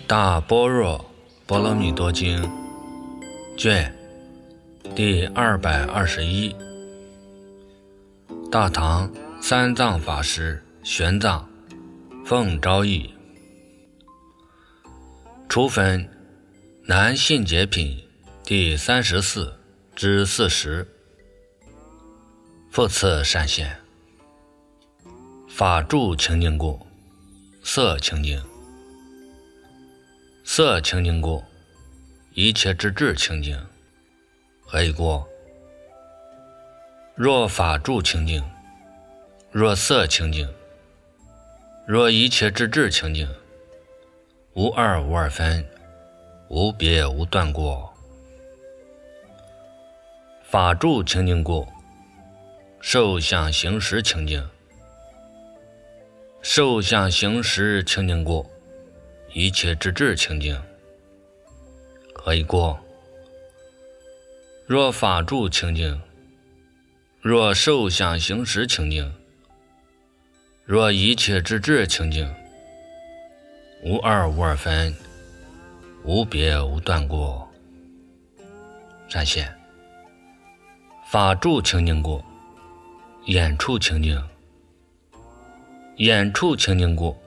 大般若波罗蜜多经卷第221，大唐三藏法师玄奘奉诏译，初分南信解品第34至40。复次善现，法住清净故，色清净；色清净故，一切之智清净。何以故？若法住清净，若色清净，若一切之智清净，无二无二分，无别无断过。法住清净故，受想行识清净；受想行识清净故，一切之智清净。何以故？若法住清净，若受想行识清净，若一切之智清净，无二无二分，无别无断过。善现，法住清净故，眼处清净；眼处清净故，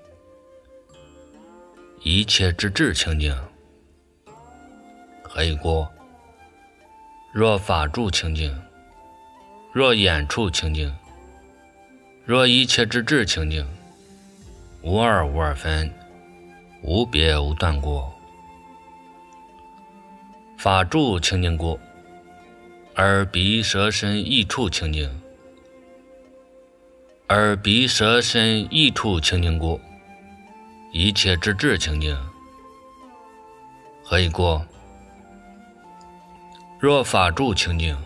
一切之智清净。何以故？若法住清净，若眼处清净，若一切之智清净，无二无二分，无别无断过。法住清净故，耳鼻舌身意处清净；耳鼻舌身意处清净故，一切之智清净。何以故？若法住清净，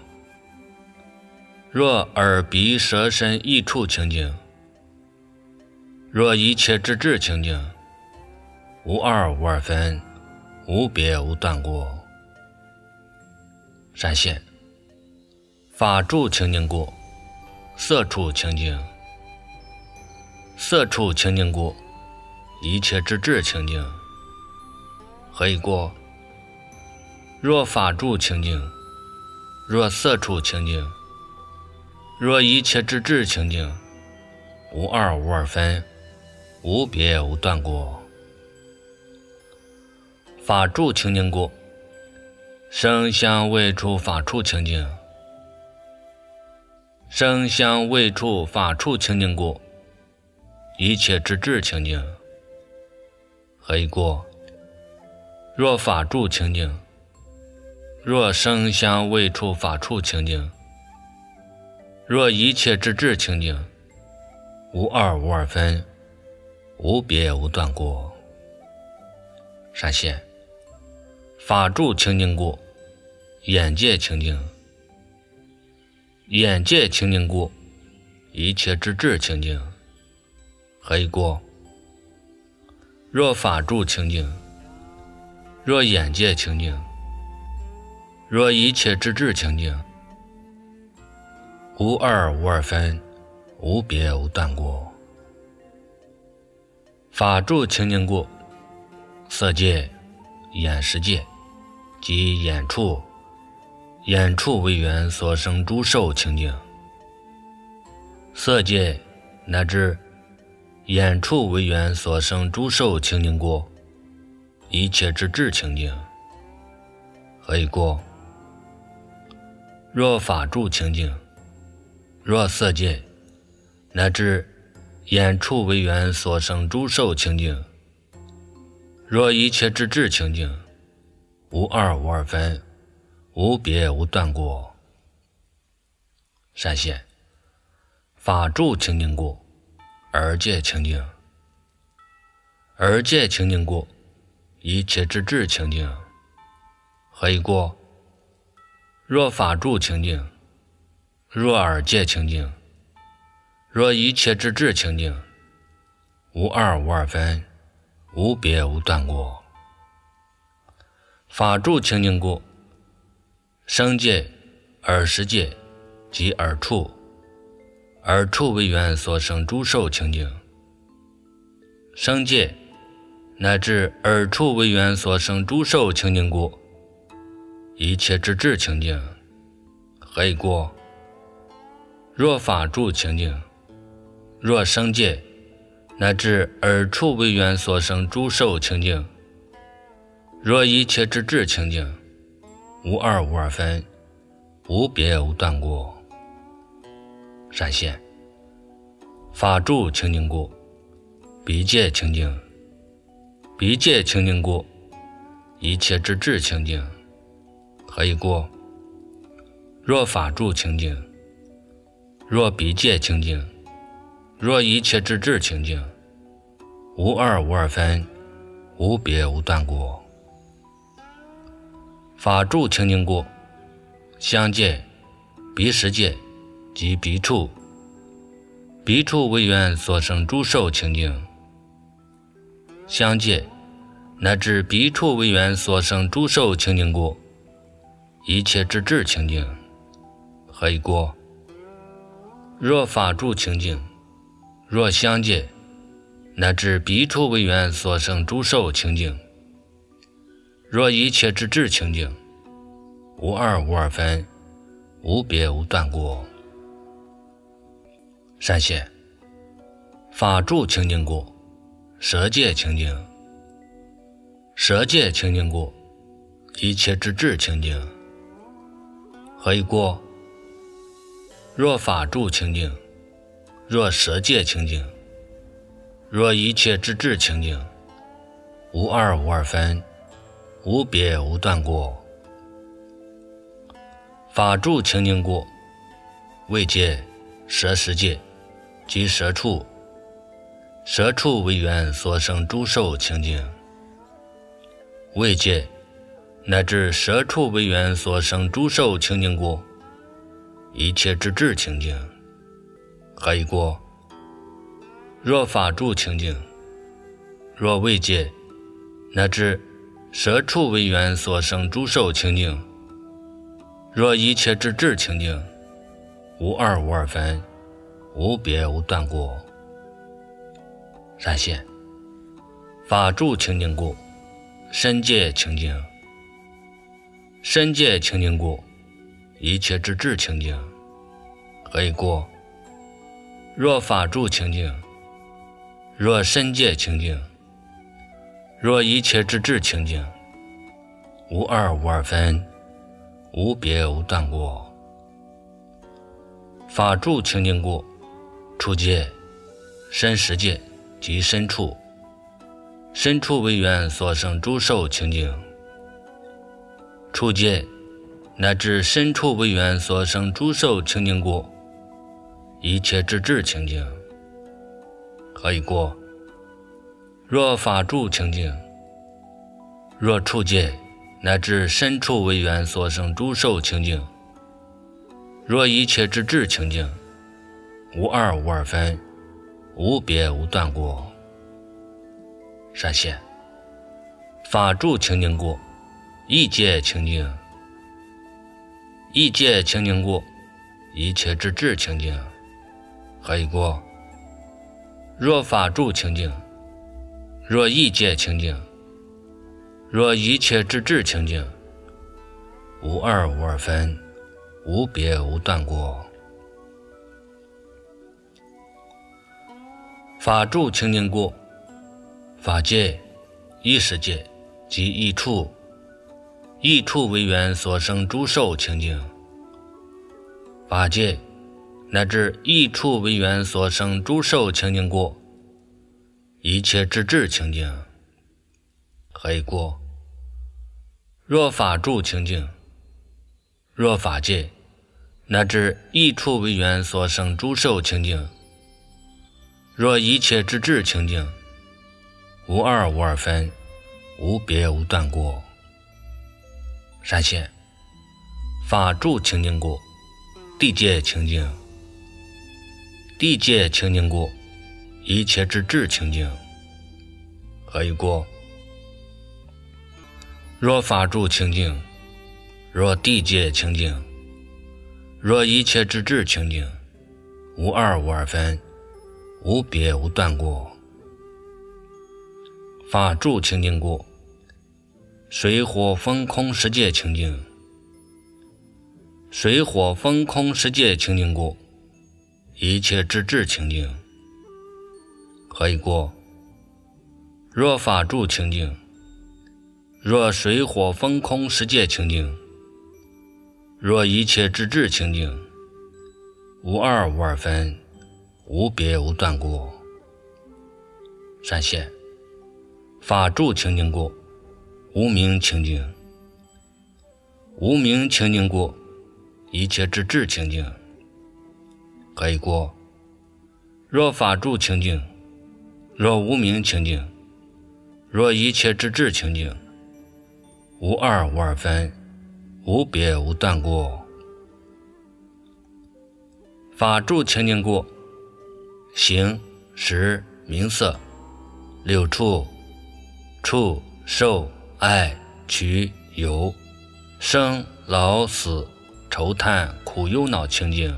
若耳鼻舌身意处清净，若一切之智清净，无二无二分，无别无断过。善现，法住清净故，色处清净；色处清净故，一切之智清净。何以故？若法住清净，若色处清净，若一切之智清净，无二无二分，无别无断过。法住清净故，声香味触法处清净；声香味触法处清净故，一切之智清净。何以故？若法住清净，若声香味触法处清净，若一切之智清净，无二无二分，无别无断过。善现，法住清净故，眼界清净；眼界清净故，一切之智清净。何以故？若法住清净，若眼界清净，若一切之智清净，无二无二分，无别无断过。法住清净故，色界、眼识界及眼处为缘所生诸受清净；色界乃至眼处为缘所生诸受清净故，一切之智清净。何以故？若法住清净，若色界乃至眼处为缘所生诸受清净，若一切之智清净，无二无二分，无别无断过。善现，法住清净故，耳界清净；耳界清净故，一切之智清净。何以故？若法住清净，若耳界清净，若一切之智清净，无二无二分，无别无断过。法住清净故，声界、耳识界及耳处为缘所生诸受清净；声界乃至耳触为缘所生诸受清净故，一切之智清净，何以过？若法住清净，若生界，乃至耳触为缘所生诸受清净，若一切之智清净，无二无二分，无别无断过。闪现法住清净故，彼界清净，彼界清净故，一切之智清净，何以过？若法住清净，若彼界清净，若一切之智清净，无二无二分，无别无断过。法住清净故，相界、彼识界及彼处，彼处为缘所生诸受清净，相界乃至彼处为缘所生诸受清净故，一切之智清净，何以过？若法住清净，若相界乃至彼处为缘所生诸受清净，若一切之智清净，无二无二分，无别无断过。闪现法住清净故，舍界清净，舍界清净故，一切之智清净，何以过？若法住清净，若舍界清净，若一切之智清净，无二无二分，无别无断过。法住清净故，位界、舍识界及舍处，舍处为缘所生诸受清净，位界乃至舍处为缘所生诸受清净故，一切之智清净，何以过？若法住清净，若位界乃至舍处为缘所生诸受清净，若一切之智清净，无二无二分，无别无断过。闪现法住清净故，身界清净，身界清净故，一切之智清净，何以过？若法住清净，若身界清净，若一切之智清净，无二无二分，无别无断过。法住清净故，处界、身识界及身处，身处为缘所生诸受清净，处界乃至身处为缘所生诸受清净故，一切之智清净，何以过？若法住清净，若处界乃至身处为缘所生诸受清净，若一切之智清净，无二无二分，无别无断过。闪现法住清净故，意界清净，意界清净故，一切之智清净，何以过？若法住清净，若意界清净，若一切之智清净，无二无二分，无别无断过。法住清净故，法界、意识界及意处，意处为缘所生诸受清净，法界乃至意处为缘所生诸受清净故，一切之智清净，何以过？若法住清净，若法界乃至意处为缘所生诸受清净，若一切之智清净，无二无二分，无别无断过。闪现法住清净故，地界清净，地界清净故，一切之智清净，何以过？若法住清净，若地界清净，若一切之智清净，无二无二分，无别无断过。 法住清净故，水火风空世界清净。水火风空世界清净故，一切之智清净。何以故？若法住清净，若水火风空世界清净，若一切之智清净，无二无二分，无别无断故。闪现法住清净故，无明清净。无明清净故，一切之智清净。何以故？若法住清净，若无明清净，若一切之智清净，无二无二分，无别无断故。法住清净故，形识名色六处触受爱取有生老死愁叹苦忧恼清净。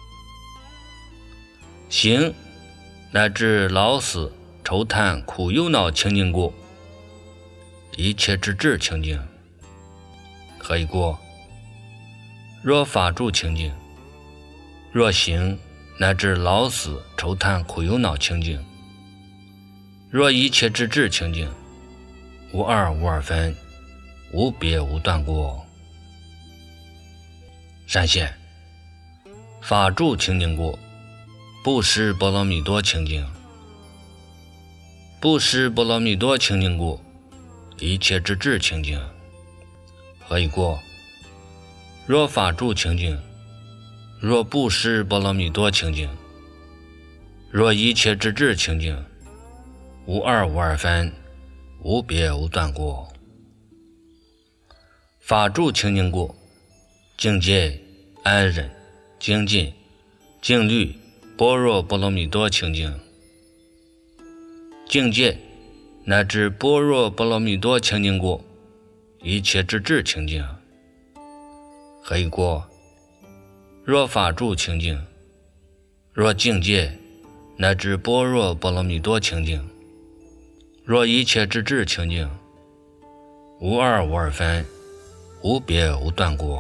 形乃至老死愁叹苦忧恼清净故，一切之智清净。何以故？若法住清净，若形乃至老死愁叹苦忧恼清净，若一切之智清净，无二无二分，无别无断故。闪现法住清净故，布施波罗蜜多清净。布施波罗蜜多清净故，一切之智清净。何以故？若法住清净，若布施波罗蜜多清净，若一切之智清净，无二无二分，无别无断故。法住清净故，境界安忍精进静虑般若波罗蜜多清净。境界乃至般若波罗蜜多清净故，一切之智清净。何以故？若法住清净，若境界乃至般若波罗蜜多清净，若一切之智清净，无二无二分，无别无断故。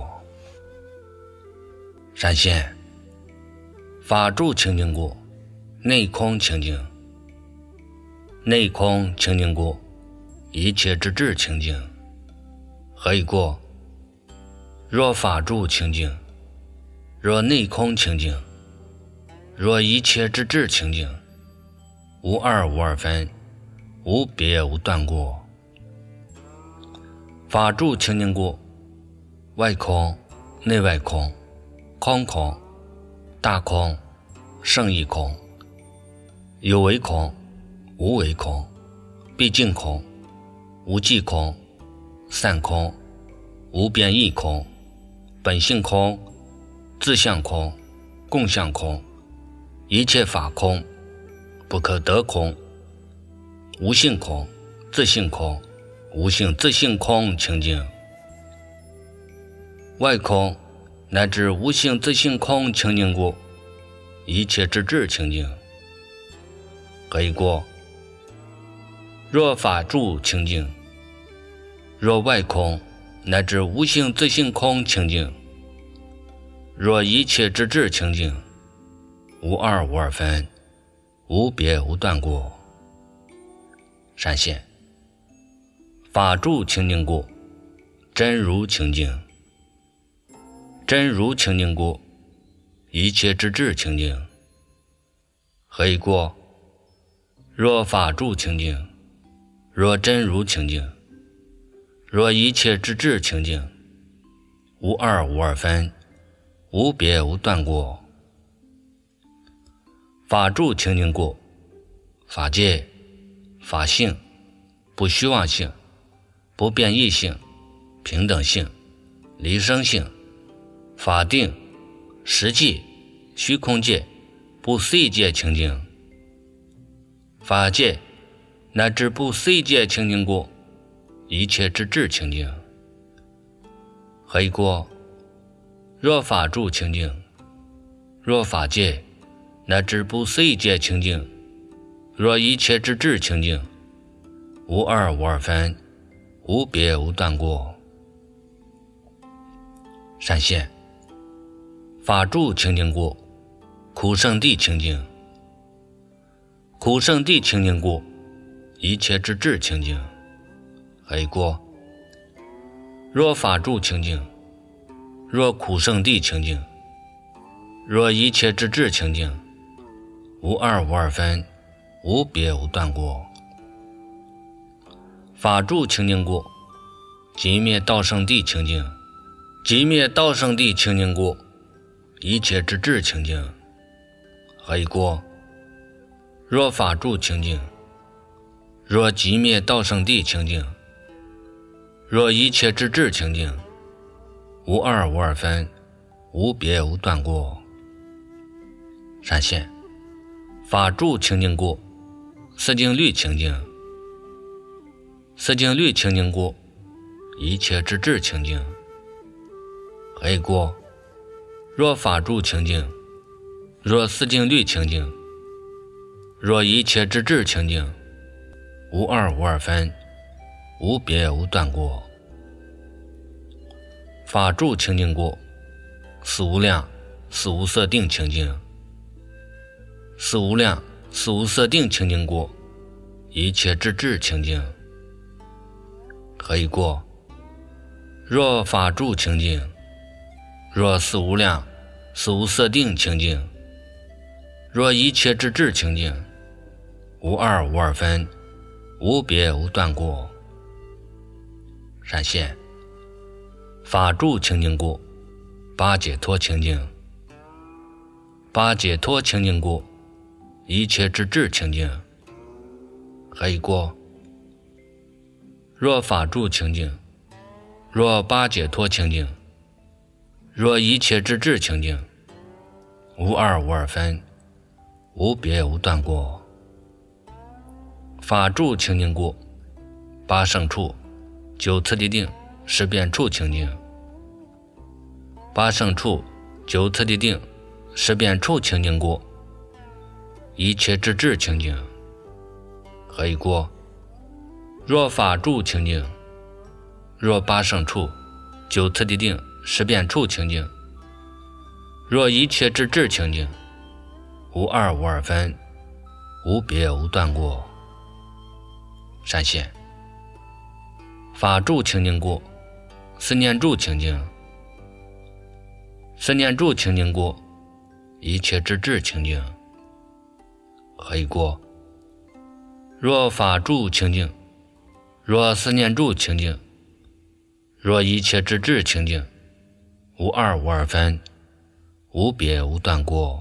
闪现法住清净故，内空清净。内空清净故，一切之智清净。何以故？若法住清净，若内空清净，若一切之智清净，无二无二分，无别无断故。法住清净故，外空内外空，空空大空胜义空，有为空无为空，毕竟空无际空，散空无变异空，本性空自相空共相空，一切法空不可得空，无性空自性空无性自性空清净。外空乃至无性自性空清净故，一切之智清净。何以故？若法住清净，若外空乃至无性自性空清净，若一切之智清净，无二无二分，无别无断故。闪现法住清净故，真如清净。真如清净故，一切之智清净。何以故？若法住清净，若真如清净，若一切之智清净，无二无二分，无别无断故。法住清净故，法界法性不虚妄性不变异性平等性离生性法定实际虚空界不思议界清净。法界乃至不思议界清净故，一切之智清净。何以故？若法住清净，若法界乃至不思议界清净，若一切之智清净， 无二无二分，无别无断过。闪现法住清净过，苦圣地清净，苦圣地清净过，一切之智清净。黑过若法住清净，若苦圣地清净，若一切之智清净，无二无二分，无别无断过。法住清净过，即灭道圣地清净，即灭道圣地清净过，一切之智清净。黑过若法住清净，若即灭道圣地清净，若一切之智清净，无二无二分，无别无断过。闪现法住清净过，四净律清净，四净律清净过，一切之智清净。黑过若法住清净，若四净律清净，若一切之智清净，无二无二分，无别无断过。法住清净过，四无量四无色定清净，四无量四无色定清净过，一切之智清净。黑过若法住清净，若四无量四无色定清净，若一切之智清净，无二无二分，无别无断过。闪现法住清净过，八解脱清净，八解脱清净过，一切之智清净。黑过若法住清净，若八解脱清净，若一切之智清净，无二无二分，无别无断过。法住清净过，八圣处九次第定十遍处清净，八圣处九次第定十遍处清净过，一切之智清净。黑过若法住清净，若八圣处九次第定十遍处清净，若一切之智清净，无二无二分，无别无断过。闪现法住清净过，四念住清净，四念住清净过，一切之智清净。黑过若法住清净，若四念住清净，若一切之智清净，无二无二分，无别无断过。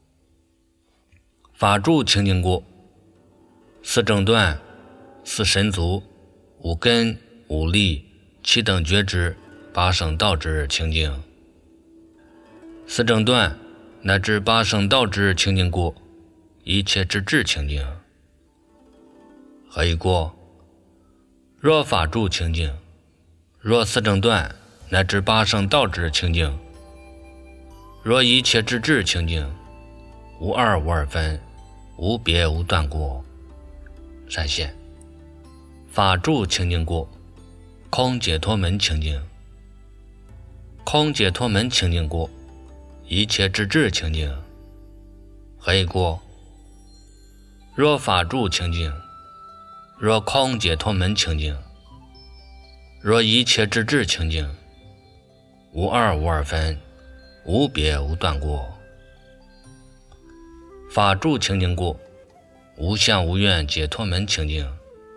法住清净过，四正断四神足五根五力七等觉知八圣道之清净。四正断乃至八圣道之清净过，一切之智清净。黑过若法住清净，若四正断乃至八圣道之清净，若一切之智清净，无二无二分，无别无断过。闪现法住清净过，空解脱门清净，空解脱门清净过，一切之智清净。黑过若法住清净，若空解脱门清净，若一切之智清净，无二无二分，无别无断过。法住清净过，无相无愿解脱门清净，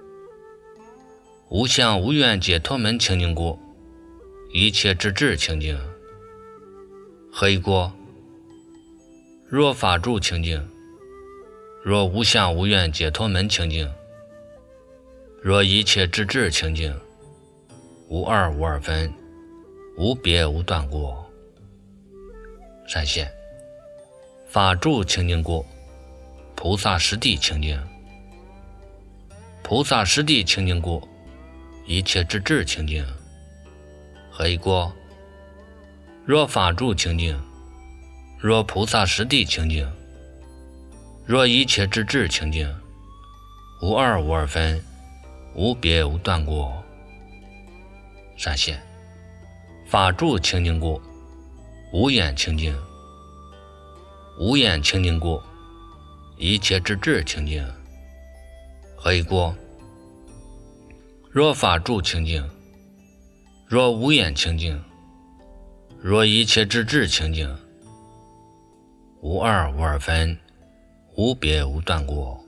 无相无愿解脱门清净过，一切之智清净。黑过若法住清净，若无相无愿解脱门清净，若一切之智清净，无二无二分，无别无断过。闪现法住清净过，菩萨实地清净，菩萨实地清净过，一切之智清净。黑过若法住清净，若菩萨实地清净，若一切之智清净，无二无二分， 无别无断过。闪现法住清净过，无眼清净，无眼清净过，一切之智清净。何以过？若法住清净，若无眼清净，若一切之智清净，无二无二分，无别无断过。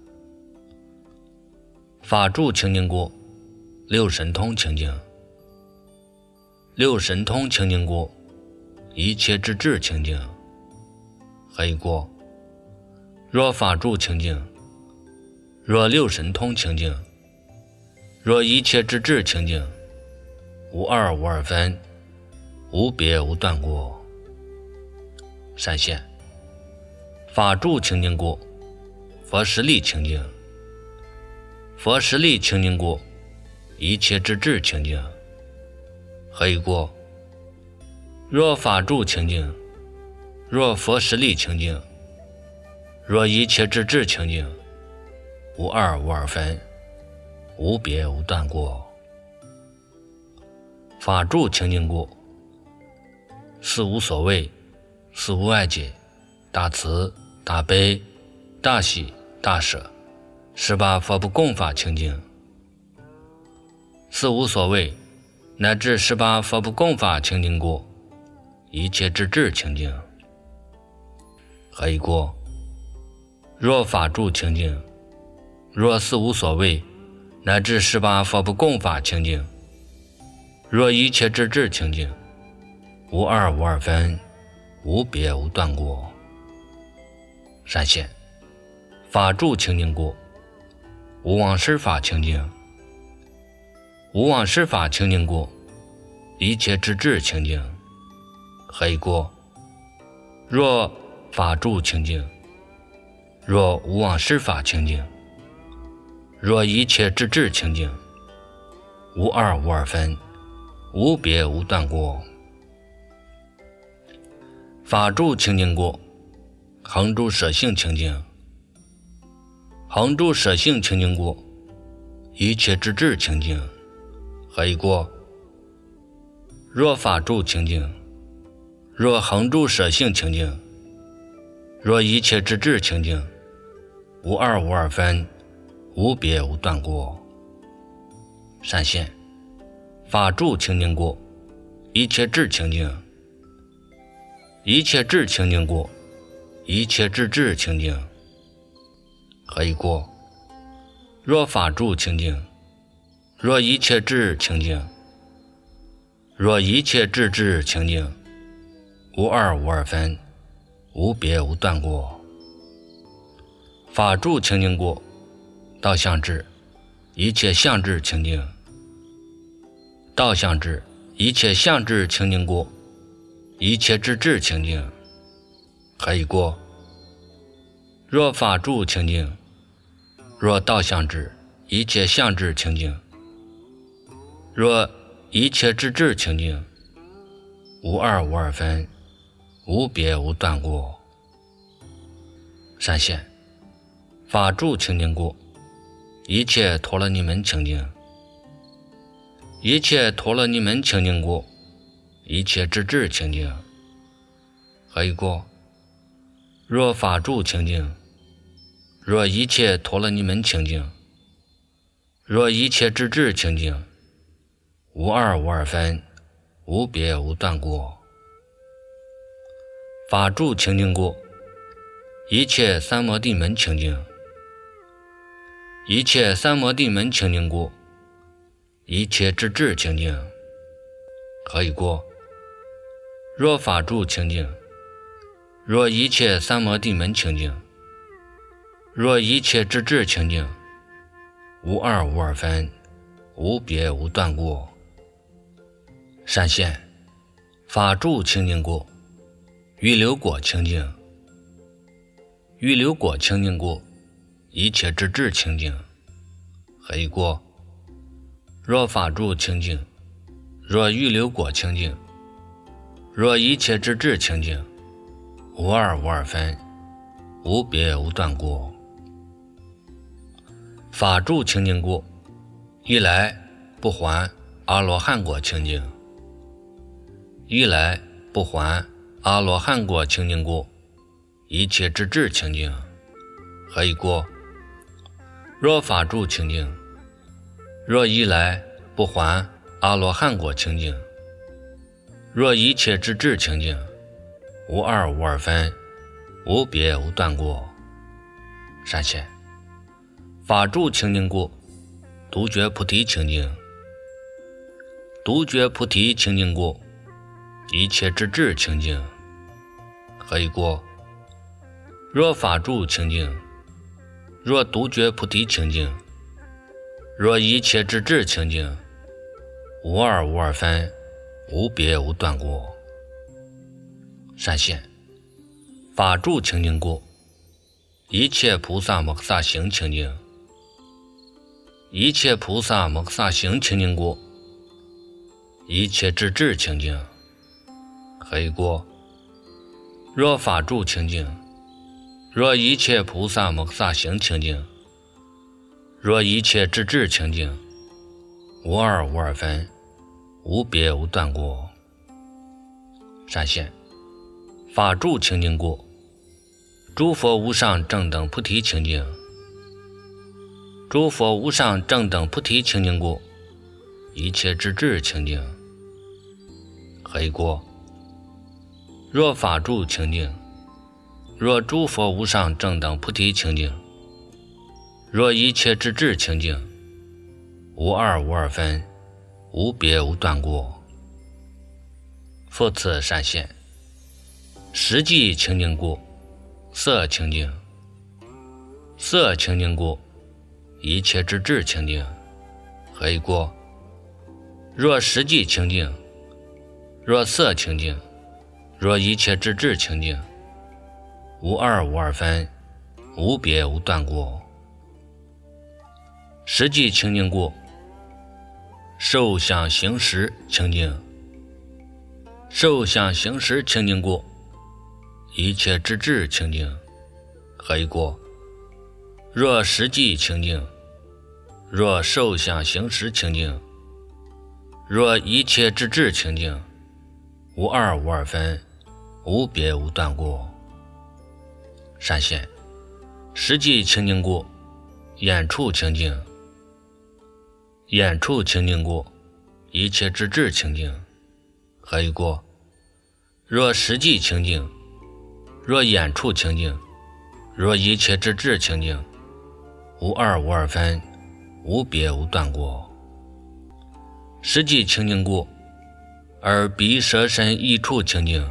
法住清净过，六神通清净，六神通清净过，一切之智清净。何以过？若法住清净，若六神通清净，若一切之智清净，无二无二分，无别无断过。闪现法住清净过，佛实力清净，佛实力清净过，一切之智清净。何以过？若法住清净，若佛实力清净，若一切之智清净，无二无二分，无别无断过。法住清净过，四无所谓，四无碍解，大慈大悲大喜大舍，18佛不共法清净。四无所谓乃至18佛不共法清净过，一切之智清净。何以过？若法住清净，若四无所谓乃至18佛不共法清净，若一切之智清净，无二无二分，无别无断过。闪现法住清净过，无妄施法清净，无妄施法清净过，一切之智清净。何以过？若法住清净，若无妄施法清净，若一切之智清净，无二无二分，无别无断过。法住清净过，恒住舍性清净，恒住舍性清净过，一切之智清净。何以过？若法住清净，若恒住舍性清净，若一切之智清净，无二无二分，无别无断过。闪现法住清净过，一切智清净，一切智清净过，一切之智清净。何以过？若法住清净，若一切智清净，若一切智智清净，无二无二分，无别无断过。法住清净过，道相智，一切相智清净，道相智，一切相智清净过，一切之智清净。何以过？若法住清净，若道相智，一切相智清净，若一切之智清净，无二无二分，无别无断过。闪现法住清净过，一切陀罗尼门清净，一切陀罗尼门清净过，一切之智清净。何以过？若法住清净，若一切陀罗尼门清净，若一切之智清净，无二无二分，无别无断过。法住清净过，一切三摩地门清净，一切三摩地门清净过，一切之智清净。何以过？若法住清净，若一切三摩地门清净，若一切之智清净，无二无二分，无别无断过。闪现法住清净过，预流果清净，预流果清净过，一切之智清净。何以过？若法住清净，若预流果清净，若一切之智清净，无二无二分，无别无断过。法住清净过， 一来不还阿罗汉果清净，一来不还阿罗汉果清净故，一切之智清净，何以故？若法住清净，若一来不还阿罗汉果清净，若一切之智清净，无二无二分，无别无断过。善现，法住清净故，独觉菩提清净，独觉菩提清净故，一切之智清净，何以故？若法住清净，若独觉菩提清净，若一切之智清净，无二无二分，无别无断过。善现，法住清净故，一切菩萨摩诃萨行清净，一切菩萨摩诃萨行清净故，一切之智清净，何以故？若法住清净，若一切菩萨摩诃萨行清净，若一切之智清净，无二无二分，无别无断过。善现，法住清净故，诸佛无上正等菩提清净，诸佛无上正等菩提清净故，一切之智清净，何以故？若法住清净，若诸佛无上正等菩提清净，若一切之智清净，无二无二分，无别无断过。复次善现，实际清净故，色清净，色清净故，一切之智清净，何以故？若实际清净，若色清净，若一切之智清净，无二无二分，无别无断过。实际清净故，受想行识清净，受想行识清净故，一切之智清净，何以故？若实际清净，若受想行识清净，若一切之智清净，无二无二分，无别无断过。善现，实际清净故，眼处清净，眼处清净故，一切之智清净，何以故？若实际清净，若眼处清净，若一切之智清净，无二无二分，无别无断过。实际清净故，耳鼻舌身意处清净，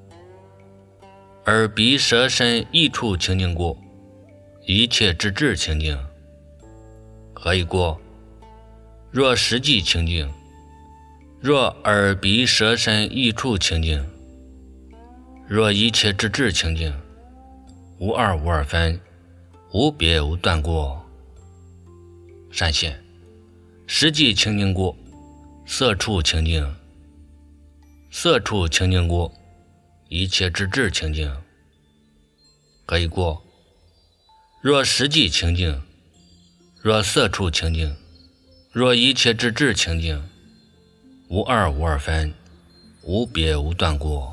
耳鼻舌身意处清净故，一切之智清净，何以故？若实际清净，若耳鼻舌身意处清净，若一切之智清净，无二无二分，无别无断过。善现，实际清净故，色处清净，色处清净故，一切之智清净，何以故？若实际清净，若色处清净，若一切之智清净，无二无二分，无别无断过。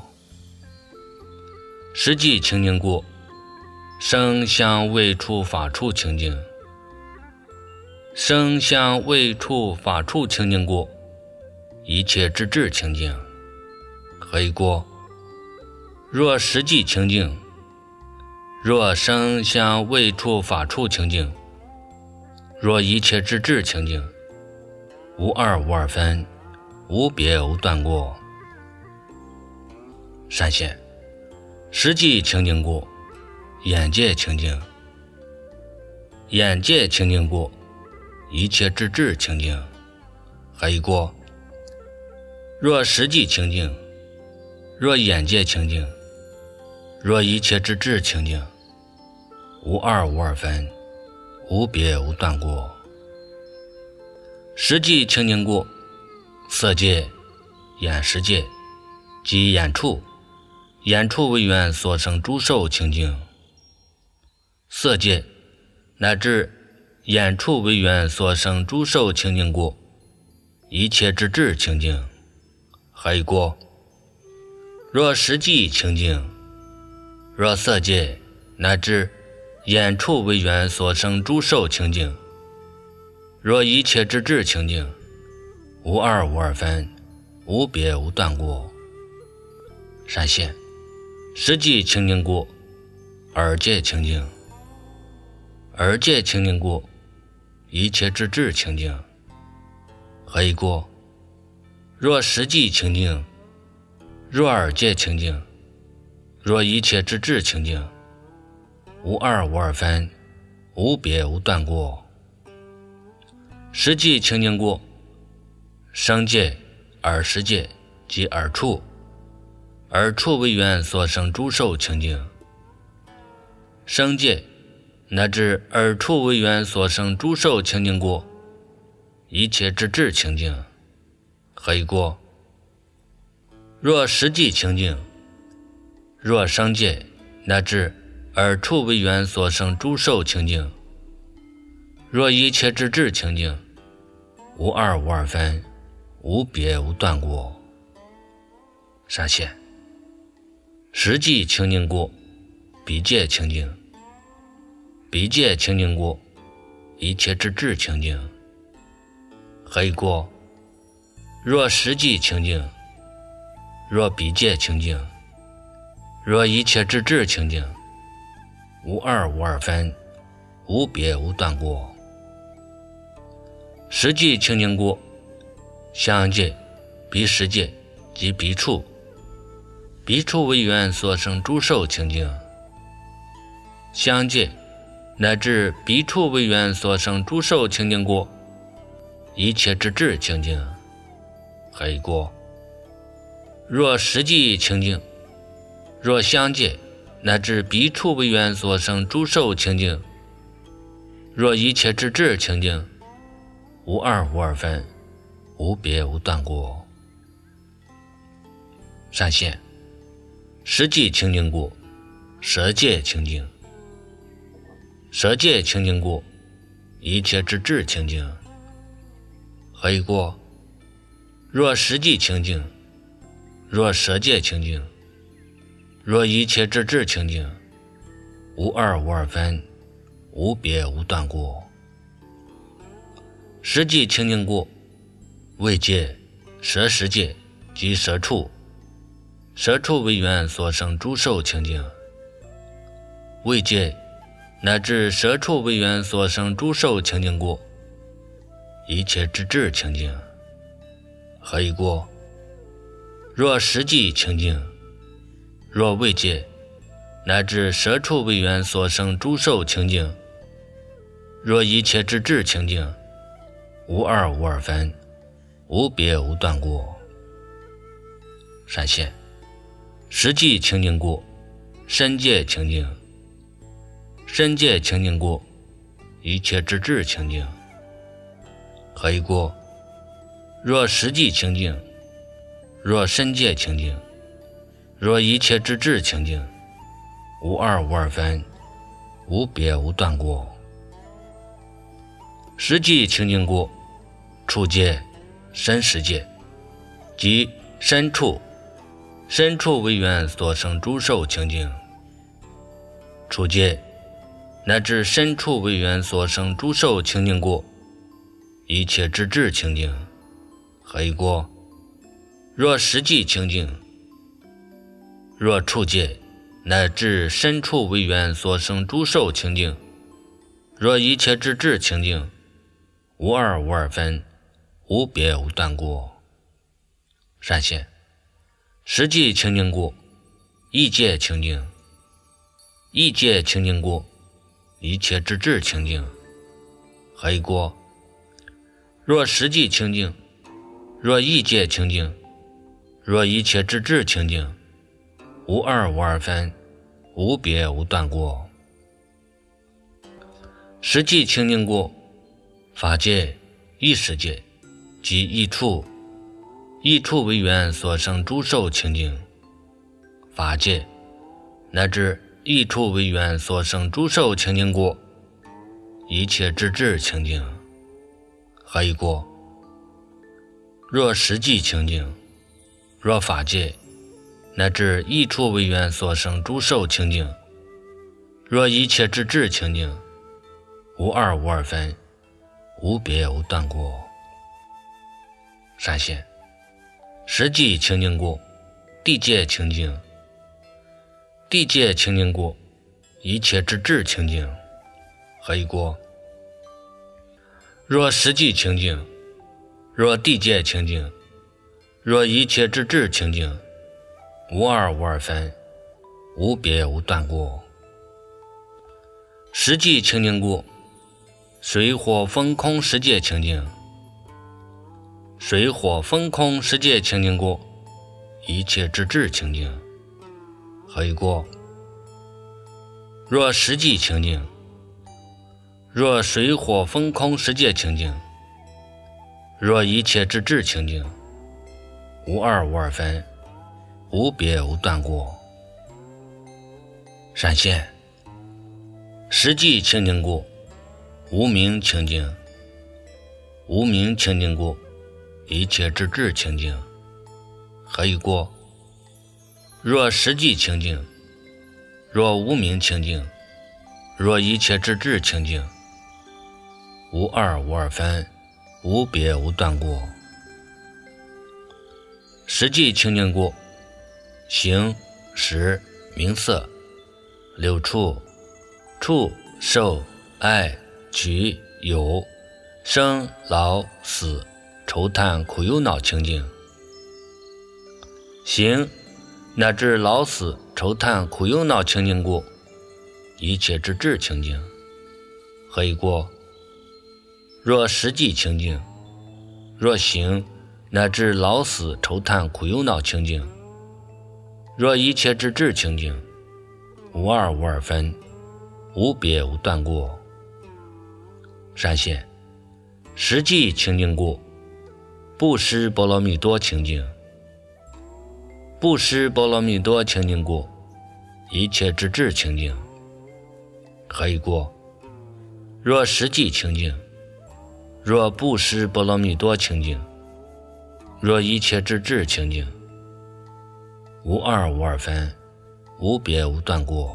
实际清净故，声香味触法处清净，声香味触法处清净故，一切之智清净，何以故？若实际清净，若声香味触法处清净，若一切之智清净，无二无二分，无别无断过。善现，实际清净故，眼界清净，眼界清净故，一切之智清净，何以故？若实际清净，若眼界清净，若一切之智清净，无二无二分，无别无断过。实际清净故，色界、眼识界及眼处，眼处为缘所生诸受清净，色界乃至眼处为缘所生诸受清净故，一切之智清净。何以故？若实际清净，若色界乃至眼处为缘所生诸受清净，若一切之智清净，无二无二分，无别无断故。善现实际清净故，耳界清净，耳界清净故，一切之智清净。何以故？若实际清净，若耳界清净，若一切之智清净，无二无二分，无别无断故。实际清净故，声界、耳识界及耳处，耳处为缘所生诸受清净。声界乃至耳处为缘所生诸受清净故，一切之智清净。何以故？若实际清净，若声界乃至耳处为缘所生诸受清净，若一切之智清净，无二无二分，无别无断故。善现实际清净故，彼界清净，彼界清净故，一切之智清净。何以故？若实际清净，若彼界清净，若一切之智清净，无二无二分，无别无断故。实际清净故，相界、彼识界及彼处，彼处为缘所生诸受清净。相界乃至彼处为缘所生诸受清净故，一切之智清净。何以故？若实际清净，若相界乃至彼处为缘所生诸受清净，若一切之智清净，无二无二分，无别无断故。善现实际清净故，舍界清净，舍界清净故，一切之智清净。何以故？若实际清净，若舍界清净，若一切之智清净，无二无二分，无别无断故。实际清净故，位界、舍识界及舍处，舍处为缘所生诸受清净。位界乃至舍处为缘所生诸受清净故，一切之智清净。何以故？若实际清净，若位界乃至舍处为缘所生诸受清净，若一切之智清净，无二无二分，无别无断故。善现实际清净故，身界清净，身界清净故，一切之智清净。何以故？若实际清净，若身界清净，若一切之智清净，无二无二分，无别无断故。实际清净故，处界、身识界即身处，身处为缘所生诸受清净。处界乃至身处为缘所生诸受清净故，一切之智清净。何以故？若实际清净，若处界乃至身处为缘所生诸受清净，若一切之智清净，无二无二分，无别无断故。善现实际清净故，意界清净，意界清净故，一切之智清净。何以故？若实际清净，若意界清净，若一切之智清净，无二无二分，无别无断故。实际清净故，法界、意识界及意处，意处为缘所生诸受清净。法界乃至意处为缘所生诸受清净故， 一切之智清净，何以故？若实际清净，若法界乃至一处为缘所生诸受清净，若一切之智清净，无二无二分，无别无断故。闪现实际清净故，地界清净，地界清净故，一切之智清净，何以故？若实际清净，若地界清净，若一切之智清净，无二无二分，无别无断故。实际清净故，水火风空世界清净，水火风空世界清净故，一切之智清净，何以故？若实际清净，若水火风空世界清净，若一切之智清净，无二无二分，无别无断故。闪现实际清净故，无明清净，无明清净故，一切之智清净，何以故？若实际清净，若无明清净，若一切之智清净，无二无二分，无别无断故。实际清净故，形识名色六处触受爱取有生老死愁叹苦忧恼清净，形乃至老死愁叹苦忧恼清净故，一切之智清净，何以故？若实际清净，若形乃至老死愁叹苦忧恼清净，若一切之智清净，无二无二分，无别无断故。闪现实际清净故，布施波罗蜜多清净，布施波罗蜜多清净故，一切之智清净，何以故？若实际清净，若布施波罗蜜多清净，若一切之智清净，无二无二分，无别无断故。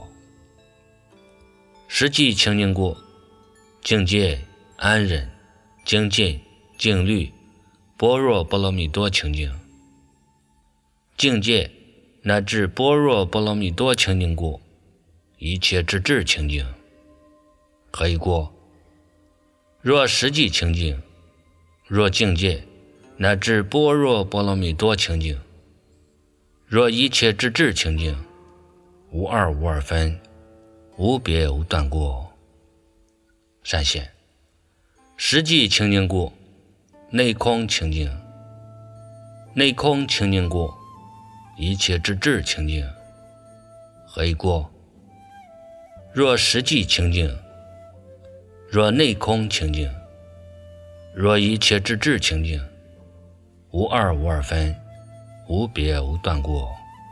实际清净故，境界安忍精进静虑般若波罗蜜多清净，境界乃至般若波罗蜜多清净故，一切之智清净，何以故？若实际清净，若境界乃至般若波罗蜜多清净，若一切之智清净，无二无二分，无别无断故。闪现实际清净故，内空清净，内空清净故，一切之智清净，何以故？若实际清净，若内空清净，若一切之智清净，无二无二分，无别无断故。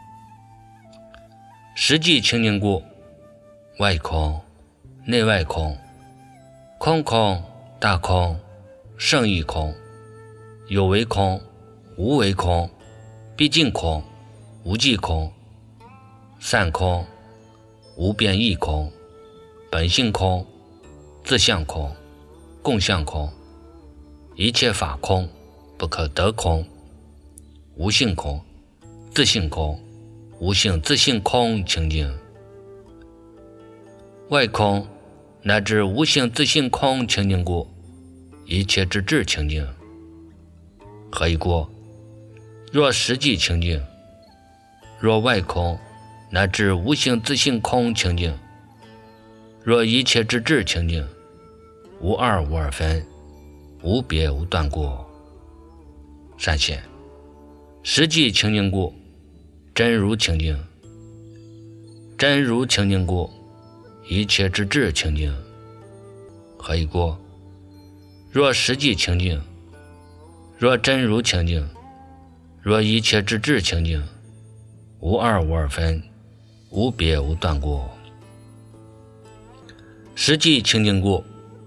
实际清净故，外空内外空，空空大空胜义空，有为空无为空，毕竟空无际空，散空无变异空，本性空自相空共相空，一切法空不可得空，无性空自性空无性自性空清净，外空乃至无性自性空清净故，一切之智清净，何以故？若实际清净，若外空乃至无性自性空清净，若一切之智清净，无二无二分，无别无断故。闪现实际清净故，真如清净，真如清净故，一切之智清净，何以故？若实际清净，若真如清净，若一切之智清净，无二无二分，无别无断故。实际清净故，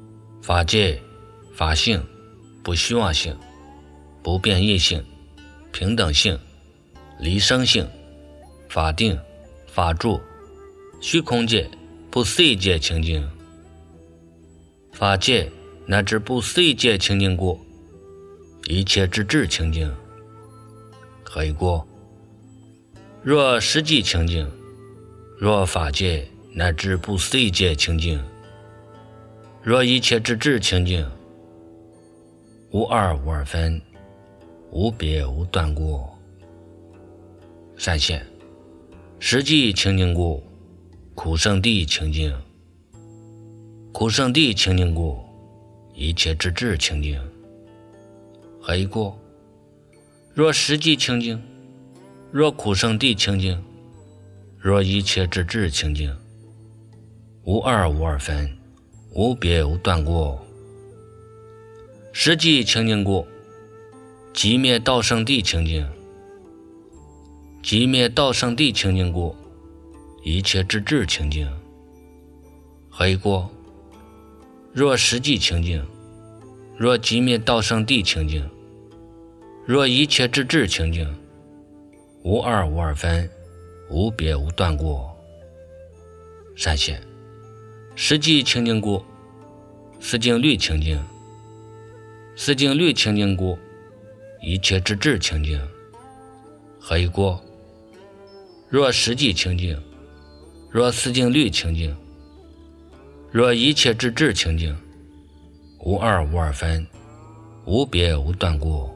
法界、法性、不虚妄性、不变异性、平等性、离生性、法定、法住、虚空界、不思议界清净。法界乃至不思议界清净故，一切之智清净。何以故？若实际清净，若法界乃至不思议界清净，若一切之智清净，无二无二分，无别无断故。善现实际清净故，苦圣地清净。苦圣地清净故，一切之智清净。何以故？若实际清净，若苦圣地清净，若一切之智清净，无二无二分，无别无断故。实际清净故，寂灭道圣地清净。寂灭道圣地清净故，一切之智清净。何以故？若实际清净，若寂灭道圣地清净，若一切之智清净，无二无二分，无别无断故。善现实际清净故，思境律清净。思境律清净故，一切之智清净。何以故？若实际清净，若思境律清净，若一切之智清净，无二无二分，无别无断故。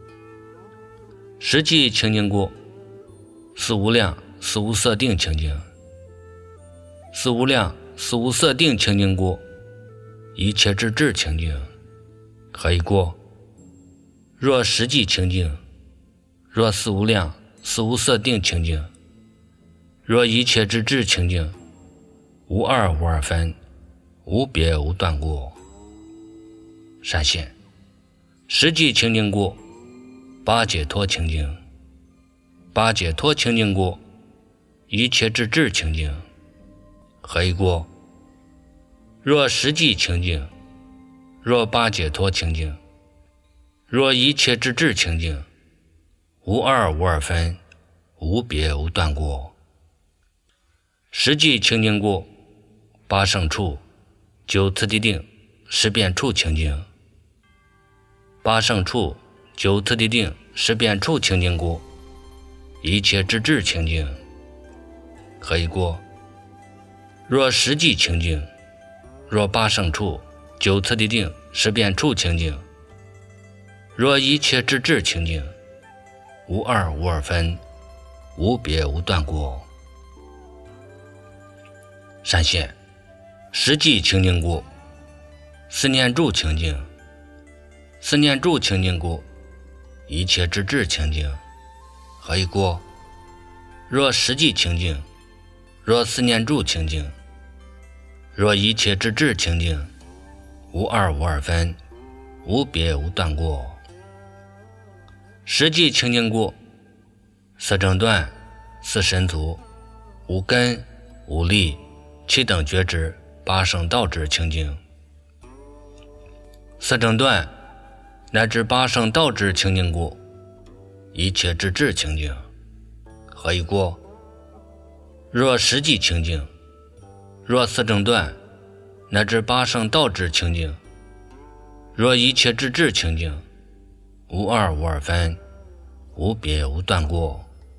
实际清净故，思无量思无色定清净。思无量思无色定清净故，一切之智清净。何以故？若实际清净，若思无量思无色定清净，若一切之智清净，无二无二分，无别无断故。善现实际清净故，八解脱清净。八解脱清净故，一切之智清净。何以故？若实际清净，若八解脱清净，若一切之智清净，无二无二分，无别无断故。实际清净故，八圣处、九次第定、十变处清净。八圣处、九次第定、十变处清净故，一切之智清净。何以故？若实际清净，若八圣处、九次第定、十变处清净，若一切之智清净，无二无二分，无别无断故。善现实际清净故，思念住清净。思念住清净故，一切之智清净。何以故？若实际清净，若思念住清净，若一切之智清净，无二无二分，无别无断故。实际清净故，色正断、四神足、无根、无力、七等觉知、八圣道智清净。色正断乃至八圣道智清净故，一切之智清净。何以故？若实际清净，若四正断乃至八圣道智清净，若一切之智清净，无二无二分，无别无断故。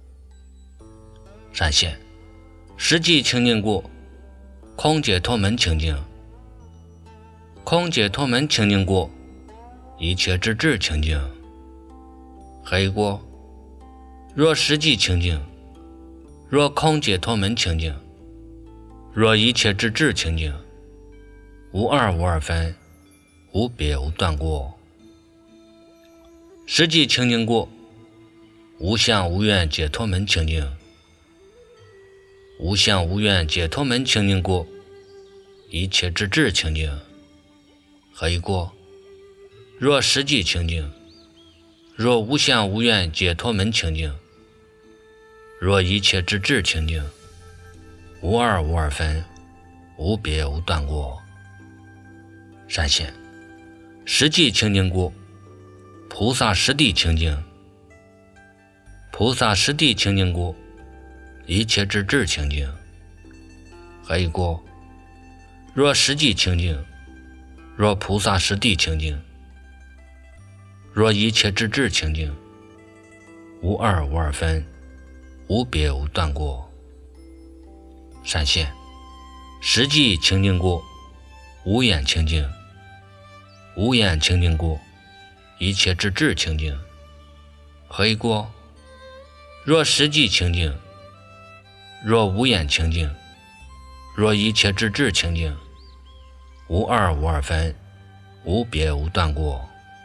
善现实际清净故，空解脱门清净。空解脱门清净故，一切之智清净。何以故？若实际清净，若空解脱门清净，若一切之智清净，无二无二分，无别无断故。实际清净故，无相无愿解脱门清净。无相无愿解脱门清净故，一切之智清净。何以故？若实际清净，若无相无愿解脱门清净，若一切之智清净，无二无二分，无别无断故。 闪现。实际清净故，菩萨实地清净。菩萨实地清净故，一切之智清净。何以故？若实际清净，若菩萨实地清净，若一切之智清净，无二无二分，无别无断过。闪现。实际清净故，无眼清净。无眼清净故，一切之智清净。何以故？若实际清净，若无眼清净，若一切之智清净，无二无二分，无别无断过。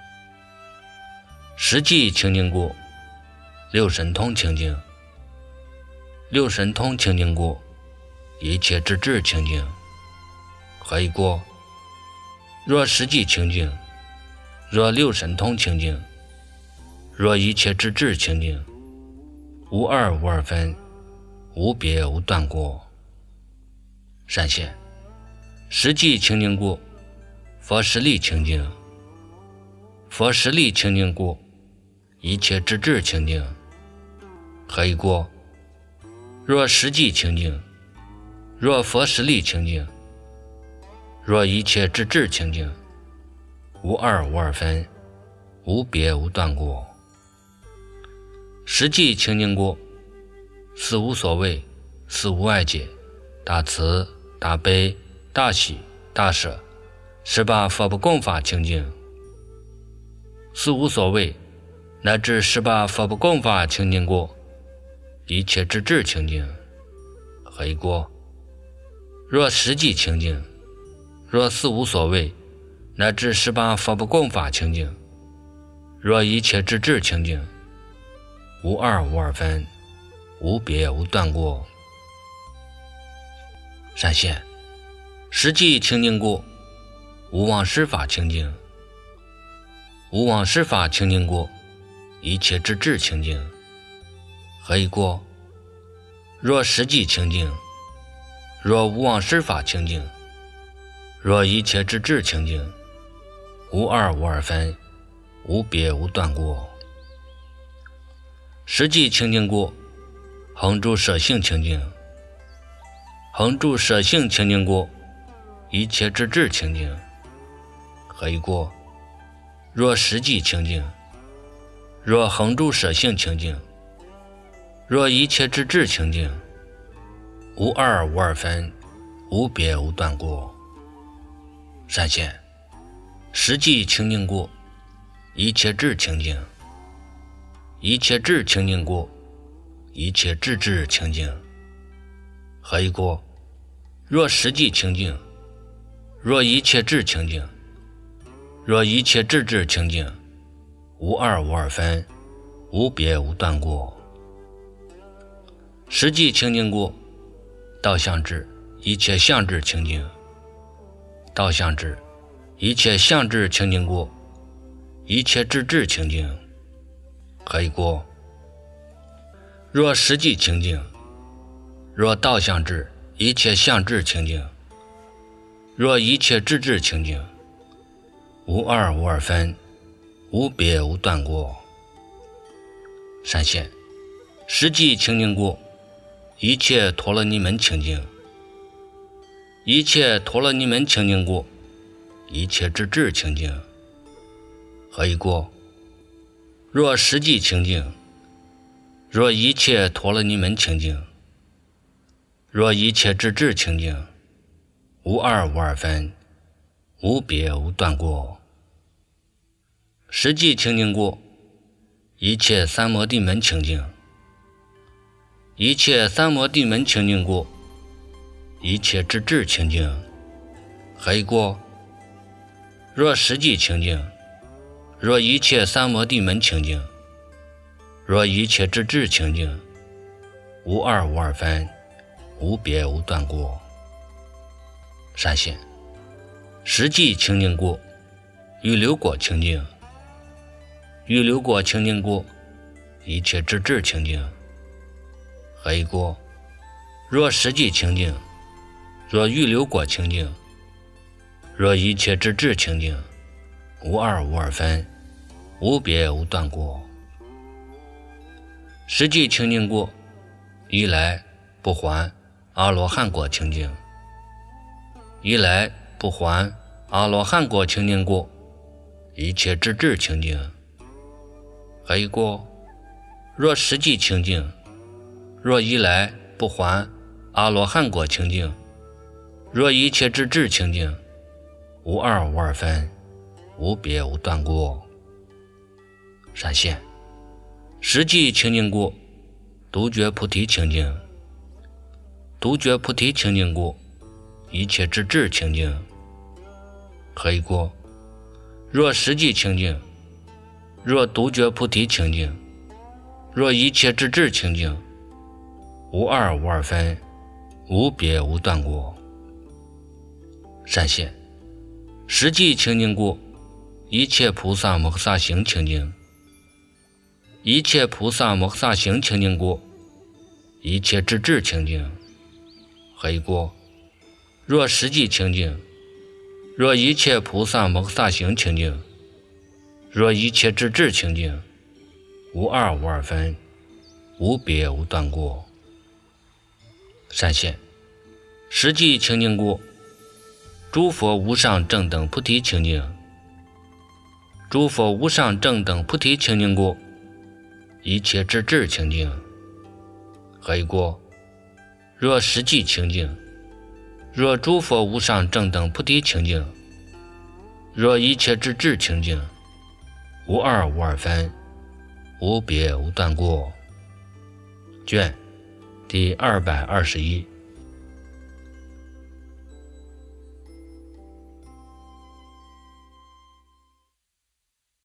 实际清净故，六神通清净。六神通清净故，一切之智清净。何以故？若实际清净，若六神通清净，若一切之智清净，无二无二分，无别无断过。闪现。实际清净故，佛实力清净。佛实力清净故，一切之智清净。何以故？若实际清净，若佛实力清净，若一切之智清净，无二无二分，无别无断过。实际清净故，四无所谓，四无碍解，大慈大悲大喜大舍，18佛不共法清净。四无所谓乃至18佛不共法清净故，一切之智清净。何以故？若实际清净，若四无所谓乃至18佛不共法清净，若一切之智清净，无二无二分，无别无断过。闪现。实际清净故，无妄施法清净。无妄施法清净故，一切之智清净。何以故？若实际清净，若无妄施法清净，若一切之智清净，无二无二分，无别无断过。实际清净故，恒住舍性清净。恒住舍性清净故，一切之智清净。何以故？若实际清净，若恒住舍性清净，若一切之智清净，无二无二分，无别无断过。闪现。实际清净故，一切智清净。一切智清净故，一切智智清净。何以故？若实际清净，若一切智清净，若一切智智清净，无二无二分，无别无断过。实际清净故，道相智，一切相智清净。道相智，一切相智清净故，一切智智清净。何以故？若实际清净，若道相智，一切相智清净，若一切智智清净，无二无二分，无别无断过。闪现。实际清净故，一切陀罗尼门清净。一切陀罗尼门清净故，一切之智清净。何以故？若实际清净，若一切陀罗尼门清净，若一切之智清净，无二无二分，无别无断过。实际清净故，一切三摩地门清净。一切三摩地门清净故，一切之智清净。何以故？若实际清净，若一切三摩地门清净，若一切之智清净，无二无二分，无别无断过。闪现。实际清净故，预流果清净。预流果清净故，一切之智清净。何以故？若实际清净，若预流果清净， 若一切之智清净，无二无二分，无别无断过。实际清净过，一来不还阿罗汉果清净，一来不还阿罗汉果清净过，一切之智清净。何以过？若实际清净，若一来不还阿罗汉果清净，若一切之智清净，无二无二分，无别无断过。闪现实际清净过，独觉菩提清净，独觉菩提清净过，一切之智清净。何以过？若实际清净，若独觉菩提清净，若一切之智清净，无二无二分，无别无断过。闪现实际清净过，一切菩萨摩诃萨行清净，一切菩萨摩诃萨行清净过，一切之智清净。何以过？若实际清净，若一切菩萨摩诃萨行清净，若一切之智清净，无二无二分，无别无断过。闪现实际清净过，诸佛无上正等菩提清净，诸佛无上正等菩提清净过，一切之智清净。何以过？若实际清净，若诸佛无上正等菩提清净，若一切之智清净，无二无二分，无别无断过。卷第221。